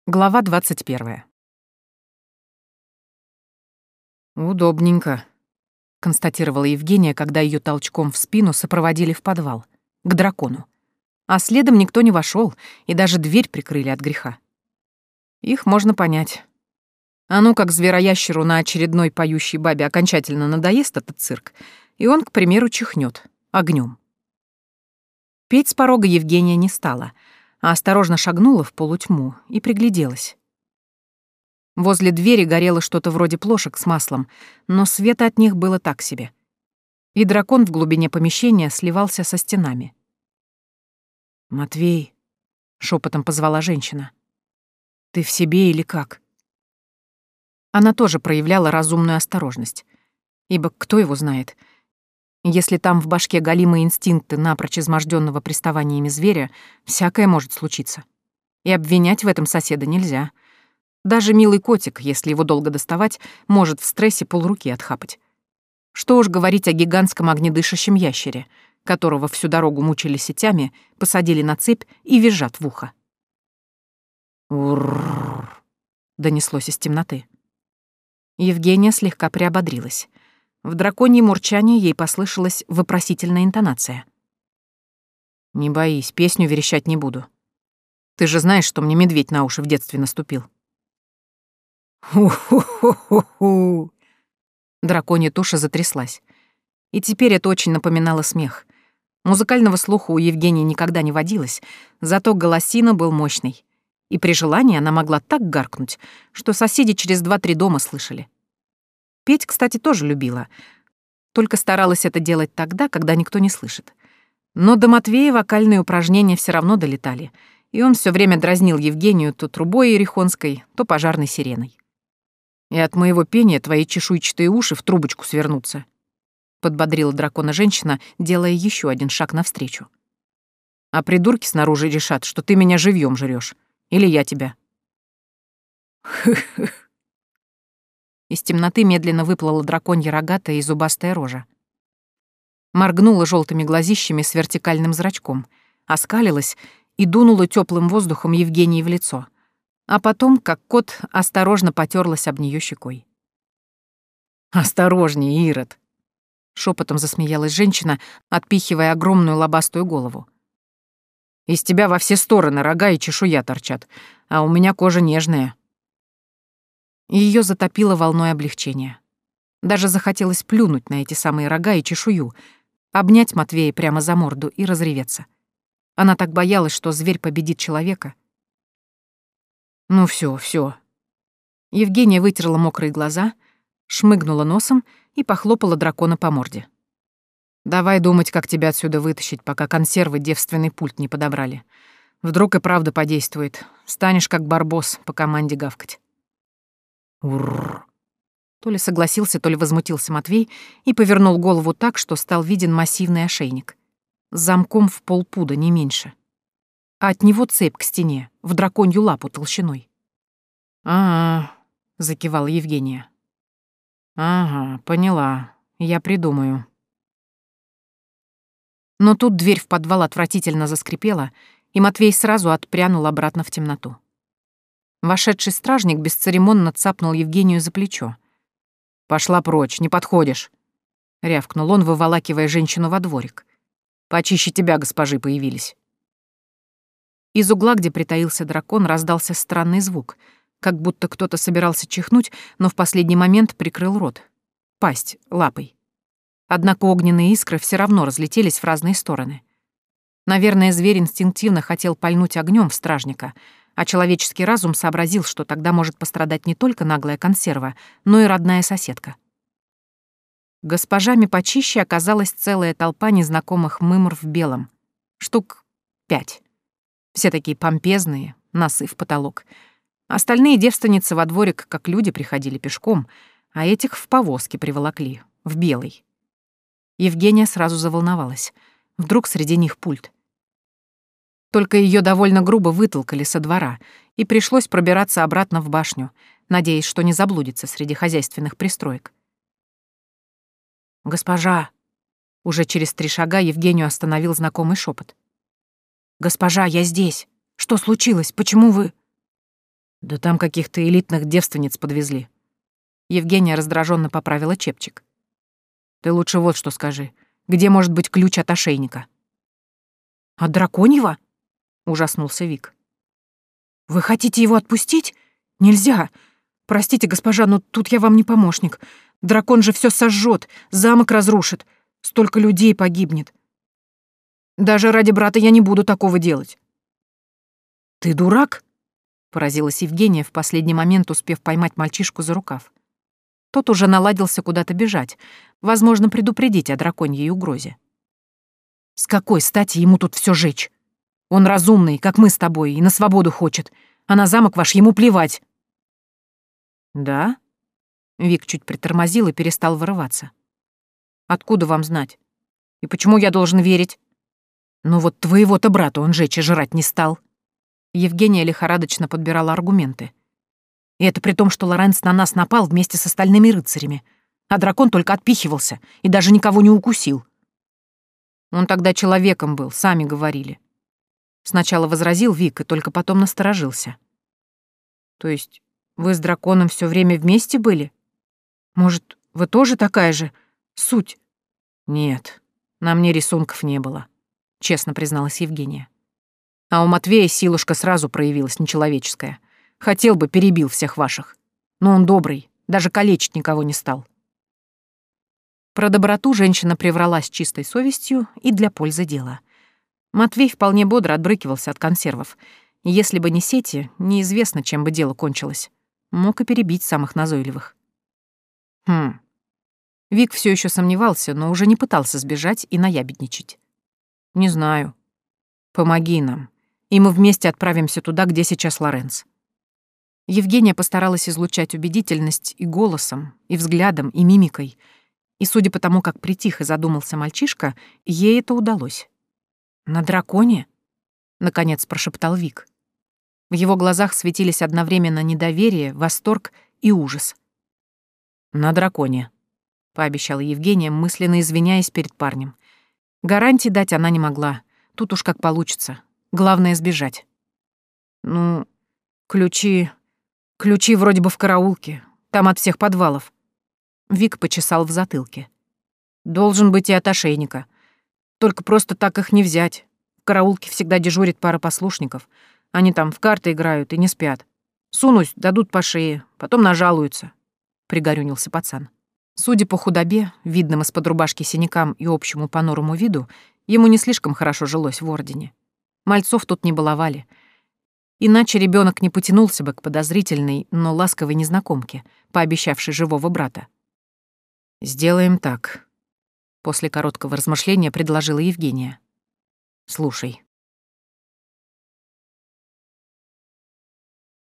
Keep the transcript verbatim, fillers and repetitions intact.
Глава двадцать первая. «Удобненько», — констатировала Евгения, когда ее толчком в спину сопроводили в подвал, к дракону. А следом никто не вошел, и даже дверь прикрыли от греха. Их можно понять. А ну как звероящеру на очередной поющей бабе окончательно надоест этот цирк, и он, к примеру, чихнет огнем. Петь с порога Евгения не стала, а осторожно шагнула в полутьму и пригляделась. Возле двери горело что-то вроде плошек с маслом, но света от них было так себе. И дракон в глубине помещения сливался со стенами. «Матвей», — шепотом позвала женщина, — «ты в себе или как?» Она тоже проявляла разумную осторожность, ибо кто его знает, если там в башке голимые инстинкты напрочь измождённого приставаниями зверя, всякое может случиться. И обвинять в этом соседа нельзя. Даже милый котик, если его долго доставать, может в стрессе полруки отхапать. Что уж говорить о гигантском огнедышащем ящере, которого всю дорогу мучили сетями, посадили на цепь и визжат в ухо. «Уррррр», — донеслось из темноты. Евгения слегка приободрилась. В драконьем урчании ей послышалась вопросительная интонация. «Не боись, песню верещать не буду. Ты же знаешь, что мне медведь на уши в детстве наступил». «Ху-ху-ху-ху-ху!» Драконья туша затряслась. И теперь это очень напоминало смех. Музыкального слуха у Евгении никогда не водилось, зато голосина был мощный. И при желании она могла так гаркнуть, что соседи через два-три дома слышали. Петь, кстати, тоже любила, только старалась это делать тогда, когда никто не слышит. Но до Матвея вокальные упражнения все равно долетали, и он все время дразнил Евгению то трубой ерехонской, то пожарной сиреной. «И от моего пения твои чешуйчатые уши в трубочку свернутся», — подбодрила дракона женщина, делая еще один шаг навстречу. «А придурки снаружи решат, что ты меня живьем жрёшь, или я тебя». «Хы-хы». Из темноты медленно выплыла драконья рогатая и зубастая рожа. Моргнула желтыми глазищами с вертикальным зрачком, оскалилась и дунула теплым воздухом Евгении в лицо, а потом, как кот, осторожно потерлась об нее щекой. «Осторожнее, Ирод!» — шепотом засмеялась женщина, отпихивая огромную лобастую голову. «Из тебя во все стороны рога и чешуя торчат, а у меня кожа нежная». Ее затопило волной облегчения. Даже захотелось плюнуть на эти самые рога и чешую, обнять Матвея прямо за морду и разреветься. Она так боялась, что зверь победит человека. Ну все, все. Евгения вытерла мокрые глаза, шмыгнула носом и похлопала дракона по морде. «Давай думать, как тебя отсюда вытащить, пока консервы девственный пульт не подобрали. Вдруг и правда подействует. Станешь как барбос по команде гавкать». «Урррр». То ли согласился, то ли возмутился Матвей и повернул голову так, что стал виден массивный ошейник. С замком в полпуда, не меньше. А от него цепь к стене, в драконью лапу толщиной. «А-а», — закивала Евгения. «Ага, поняла. Я придумаю». Но тут дверь в подвал отвратительно заскрипела, и Матвей сразу отпрянул обратно в темноту. Вошедший стражник бесцеремонно цапнул Евгению за плечо. «Пошла прочь, не подходишь!» — рявкнул он, выволакивая женщину во дворик. «Почище тебя, госпожи, появились». Из угла, где притаился дракон, раздался странный звук, как будто кто-то собирался чихнуть, но в последний момент прикрыл рот. Пасть, лапой. Однако огненные искры все равно разлетелись в разные стороны. Наверное, зверь инстинктивно хотел пальнуть огнем в стражника, а человеческий разум сообразил, что тогда может пострадать не только наглая консерва, но и родная соседка. Госпожами почище оказалась целая толпа незнакомых мымр в белом. Штук пять. Все такие помпезные, носы в потолок. Остальные девственницы во дворик как люди приходили пешком, а этих в повозке приволокли, в белый. Евгения сразу заволновалась. Вдруг среди них пульт. Только ее довольно грубо вытолкали со двора, и пришлось пробираться обратно в башню, надеясь, что не заблудится среди хозяйственных пристроек. «Госпожа!» Уже через три шага Евгению остановил знакомый шепот. «Госпожа, я здесь! Что случилось? Почему вы...» Да там каких-то элитных девственниц подвезли. Евгения раздраженно поправила чепчик. Ты лучше вот что скажи. Где может быть ключ от ошейника? От драконьего? Ужаснулся Вик. Вы хотите его отпустить? Нельзя. Простите, госпожа, но тут я вам не помощник. Дракон же все сожжет, замок разрушит. Столько людей погибнет. Даже ради брата я не буду такого делать. Ты дурак? Поразилась Евгения, в последний момент успев поймать мальчишку за рукав. Тот уже наладился куда-то бежать, возможно, предупредить о драконьей угрозе. С какой стати ему тут все жечь? Он разумный, как мы с тобой, и на свободу хочет, а на замок ваш ему плевать. Да? Вик чуть притормозил и перестал вырываться. Откуда вам знать? И почему я должен верить? Ну вот твоего-то брата он жечь и жрать не стал. Евгения лихорадочно подбирала аргументы. И это при том, что Лоренс на нас напал вместе с остальными рыцарями, а дракон только отпихивался и даже никого не укусил. Он тогда человеком был, сами говорили. Сначала возразил Вик и только потом насторожился. То есть вы с драконом все время вместе были? Может, вы тоже такая же суть? Нет, на мне рисунков не было, честно призналась Евгения. А у Матвея силушка сразу проявилась нечеловеческая. Хотел бы, перебил всех ваших. Но он добрый, даже калечить никого не стал. Про доброту женщина приврала с чистой совестью и для пользы дела. Матвей вполне бодро отбрыкивался от консервов. И если бы не сети, неизвестно, чем бы дело кончилось. Мог и перебить самых назойливых. Хм. Вик все еще сомневался, но уже не пытался сбежать и наябедничать. Не знаю. Помоги нам, и мы вместе отправимся туда, где сейчас Лоренс. Евгения постаралась излучать убедительность и голосом, и взглядом, и мимикой. И судя по тому, как притих и задумался мальчишка, ей это удалось. «На драконе?» — наконец прошептал Вик. В его глазах светились одновременно недоверие, восторг и ужас. «На драконе», — пообещала Евгения, мысленно извиняясь перед парнем. Гарантий дать она не могла. Тут уж как получится. Главное — сбежать. «Ну, ключи... ключи вроде бы в караулке. Там от всех подвалов». Вик почесал в затылке. «Должен быть и от ошейника. Только просто так их не взять. В караулке всегда дежурит пара послушников. Они там в карты играют и не спят. Сунусь, дадут по шее, потом нажалуются», — пригорюнился пацан. Судя по худобе, видным из-под рубашки синякам и общему понурому виду, ему не слишком хорошо жилось в Ордене. Мальцов тут не баловали. Иначе ребенок не потянулся бы к подозрительной, но ласковой незнакомке, пообещавшей живого брата. «Сделаем так», — после короткого размышления предложила Евгения. «Слушай,